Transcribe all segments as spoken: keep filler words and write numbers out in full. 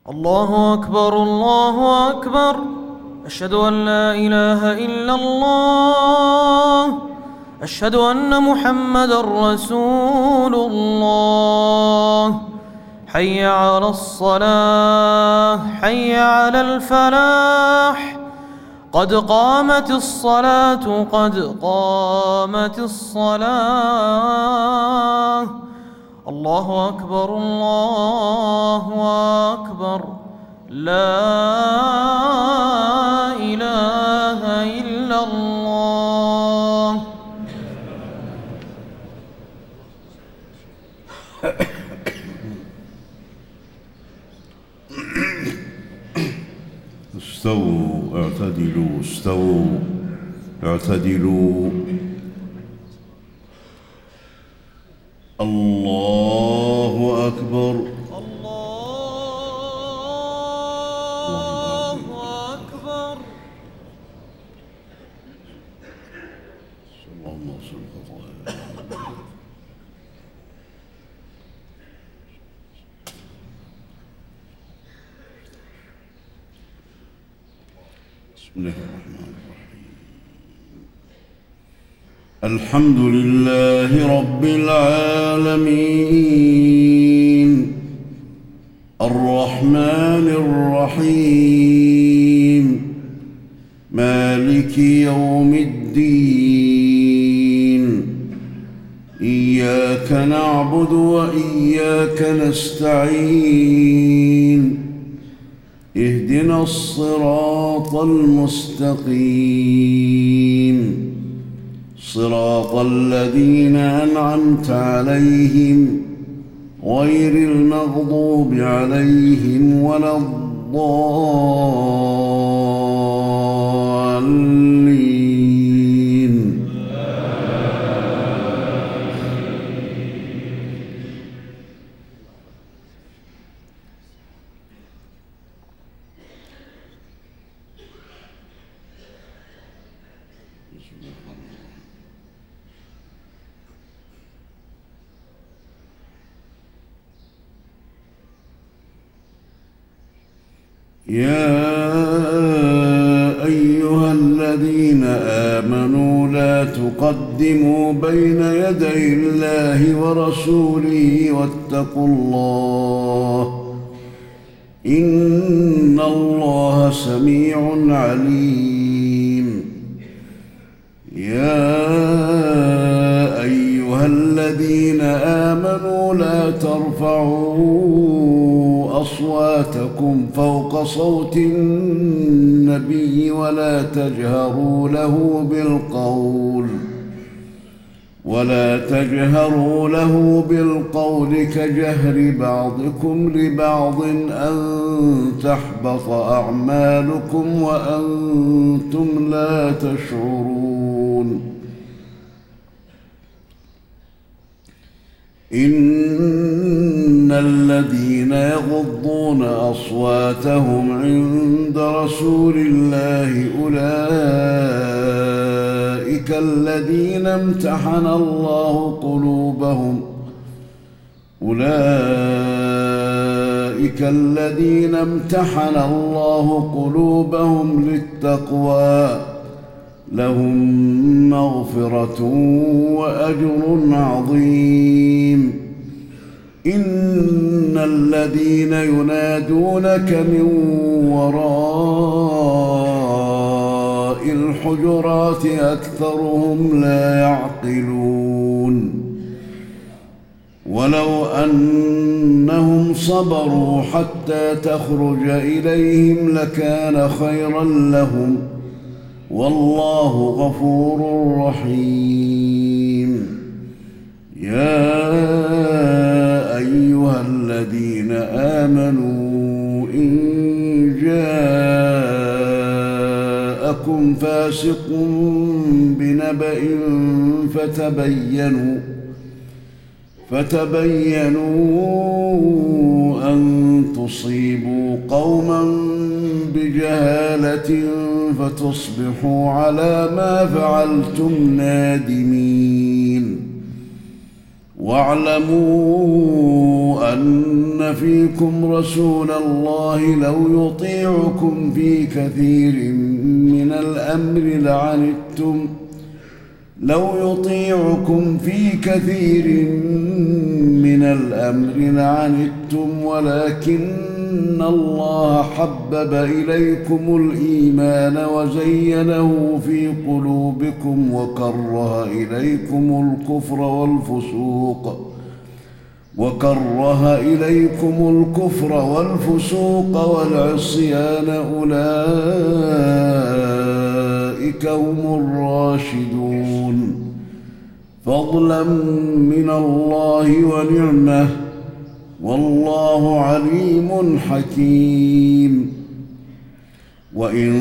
الله أكبر الله أكبر، أشهد أن لا إله إلا الله، أشهد أن محمدًا رسول الله. حي على الصلاة، حي على الفلاح، قد قامت الصلاة، قد قامت الصلاة. الله أكبر الله أكبر، لا إله إلا الله. استووا اعتدلوا استووا اعتدلوا. الله أكبر الله أكبر. اللهم صل على بسم الله الرحمن الرحيم. الحمد لله رب العالمين، الرحمن الرحيم، مالك يوم الدين. إياك نعبد وإياك نستعين، اهدنا الصراط المستقيم، صراط الذين أنعمت عليهم غير المغضوب عليهم ولا الضالين. يا أيها الذين آمنوا لا تقدموا بين يدي الله ورسوله واتقوا الله، إن الله سميع عليم. يا أيها الذين آمنوا لا ترفعوا أصواتكم فوق صوت النبي ولا تجهروا له بالقول ولا تجهروا له بالقول كجهر بعضكم لبعض أن تحبط أعمالكم وأنتم لا تشعرون. إن الذين يغضون أصواتهم عند رسول الله أولئك الذين امتحن الله قلوبهم أولئك الذين امتحن الله قلوبهم للتقوى، لهم مغفرة وأجر عظيم. إن الذين ينادونك من وراء الحجرات أكثرهم لا يعقلون. ولو أنهم صبروا حتى تخرج إليهم لكان خيرا لهم، والله غفور رحيم. يا أيها الذين آمنوا إن جاءكم فاسق بنبأ فتبينوا فتبينوا أن تصيبوا قوما بجهالة فتصبحوا على ما فعلتم نادمين. واعلموا أن إن فيكم رسول الله لو يطيعكم في كثير من الأمر لعنتم لو يطيعكم في كثير من الأمر لعنتم ولكن الله حبب إليكم الإيمان وزينه في قلوبكم وكره إليكم الكفر والفسوق وكره إليكم الكفر والفسوق والعصيان أولئك هم الراشدون فضلا من الله ونعمة والله عليم حكيم وإن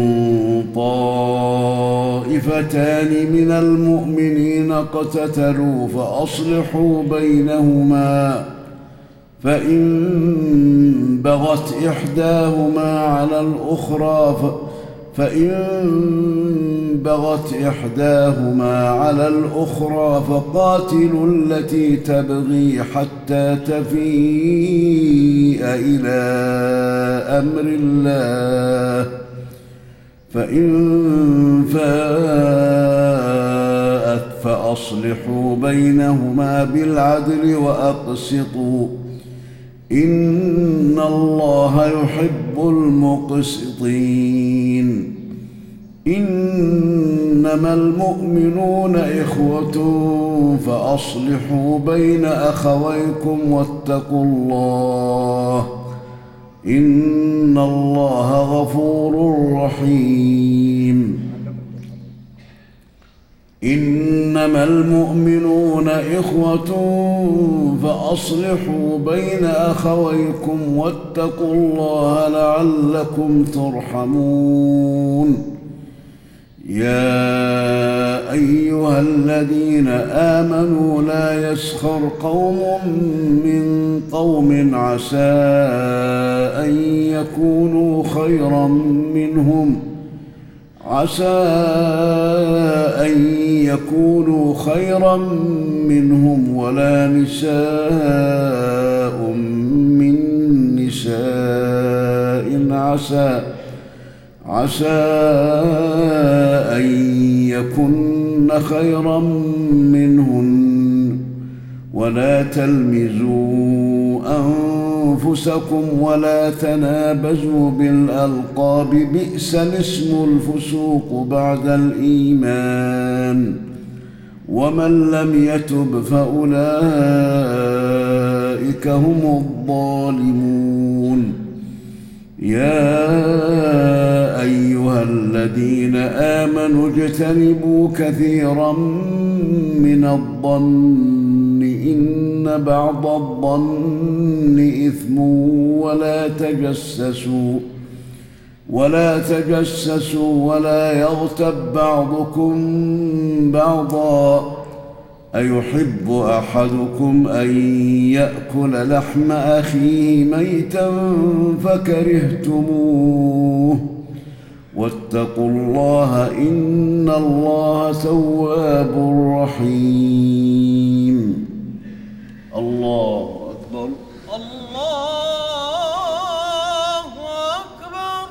طائفتان من المؤمنين اقتتلوا فأصلحوا بينهما فإن بغت إحداهما على الأخرى فإن بغت إحداهما على الأخرى فقاتلوا التي تبغي حتى تفيء إلى أمر الله فإن فاءت فأصلحوا بينهما بالعدل وأقسطوا إن الله يحب المقسطين إنما المؤمنون إخوة فأصلحوا بين أخويكم واتقوا الله إن الله غفور رحيم إنما المؤمنون إخوة فأصلحوا بين أخويكم واتقوا الله لعلكم ترحمون يا أيها الذين آمنوا لا يسخر قوم من قوم عسى أن يكونوا خيرا منهم عسى أن يكونوا خيرا منهم ولا نساء من نساء عسى عسى أن يكن خيرا منهن ولا تلمزوا أنفسكم ولا تنابزوا بالألقاب بئس الاسم الفسوق بعد الإيمان ومن لم يتب فأولئك هم الظالمون يا أيها الذين آمنوا اجتنبوا كثيرا من الظن إن بعض الظن إثم ولا تجسسوا ولا تجسسوا ولا يغتب بعضكم بعضا أيحب أحدكم أن يأكل لحم أخيه ميتا فكرهتموه واتقوا الله إن الله تواب رحيم الله أكبر الله أكبر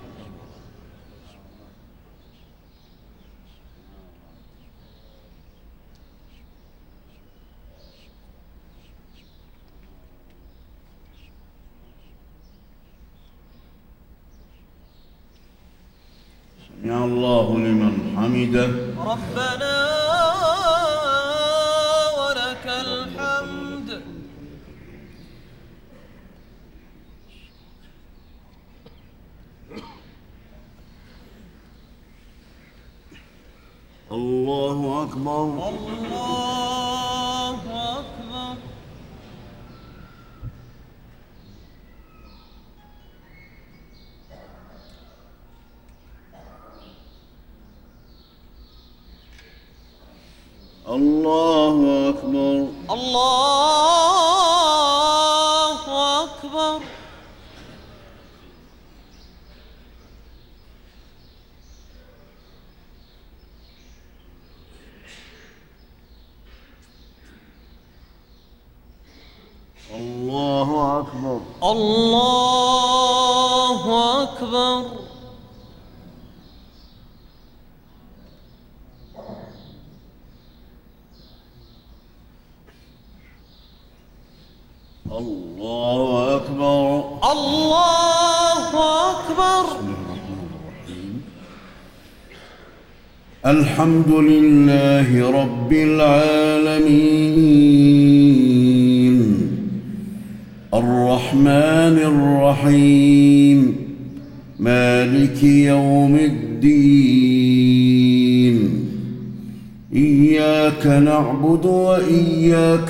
سمع الله لمن حمده ربنا ولك الحمد الله أكبر الله أكبر الله أكبر الله أكبر الله أكبر الله أكبر. الله أكبر. الله أكبر. الحمد لله رب العالمين الرحمن الرحيم مالك يوم الدين إياك نعبد وإياك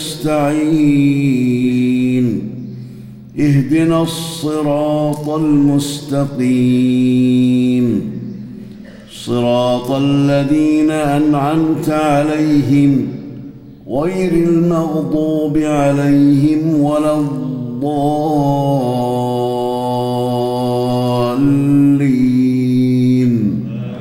نستعين اهدنا الصراط المستقيم صراط الذين أنعمت عليهم غير المغضوب عليهم ولا الضالين.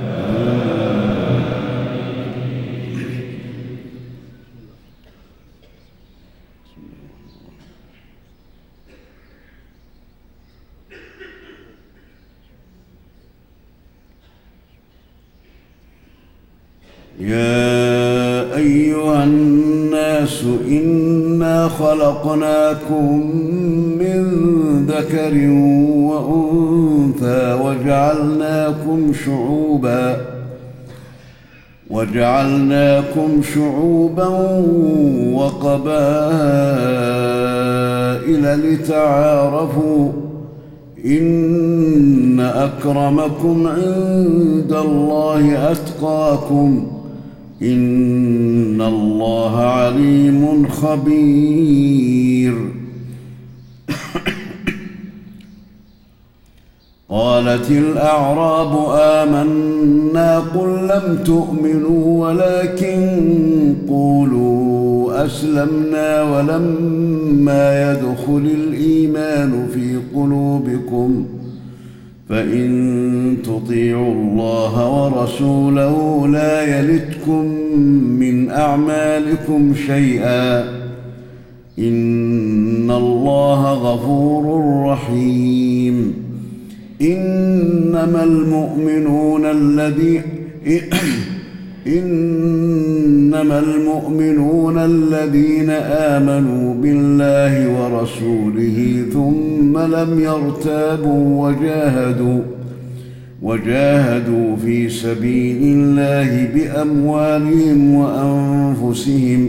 يا أيها الناس إنا خلقناكم من ذكر وأنثى وجعلناكم شعوبا وجعلناكم شعوبا وقبائل لتعارفوا إن أكرمكم عند الله أتقاكم إن الله عليم خبير. قالت الأعراب آمنا قل لم تؤمنوا ولكن قولوا أسلمنا ولما يدخل الإيمان في قلوبكم فإن تطيعوا الله ورسوله لا يلتكم من أعمالكم شيئا إن الله غفور رحيم. إنما المؤمنون الذين إنما المؤمنون الذين آمنوا بالله ورسوله ثم لم يرتابوا وجاهدوا وجاهدوا في سبيل الله بأموالهم وأنفسهم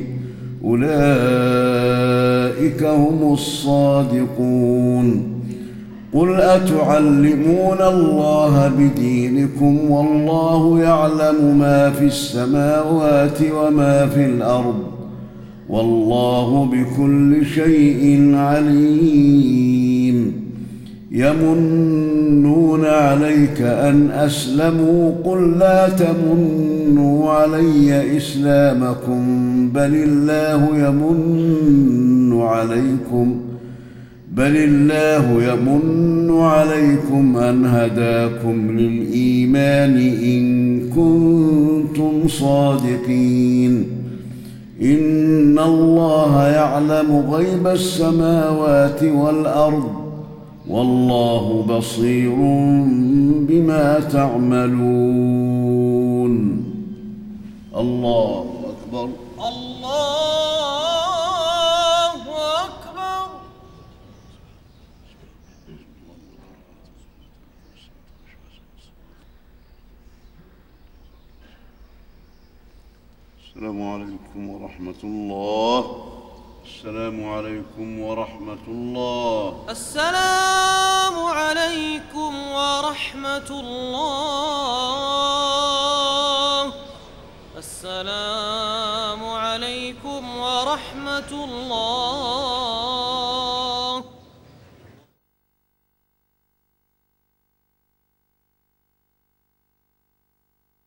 أولئك هم الصادقون. قل أتعلمون الله بدينكم والله يعلم ما في السماوات وما في الأرض والله بكل شيء عليم. يمنون عليك أن أسلموا قل لا تمنوا علي إسلامكم بل الله يمن عليكم بل الله يمن عليكم أن هداكم للإيمان إن كنتم صادقين. إن الله يعلم غيب السماوات والأرض والله بصير بما تعملون. الله أكبر. الله أكبر. السلام عليكم ورحمة الله. السلام عليكم ورحمة الله. السلام عليكم ورحمة الله. السلام عليكم ورحمة الله.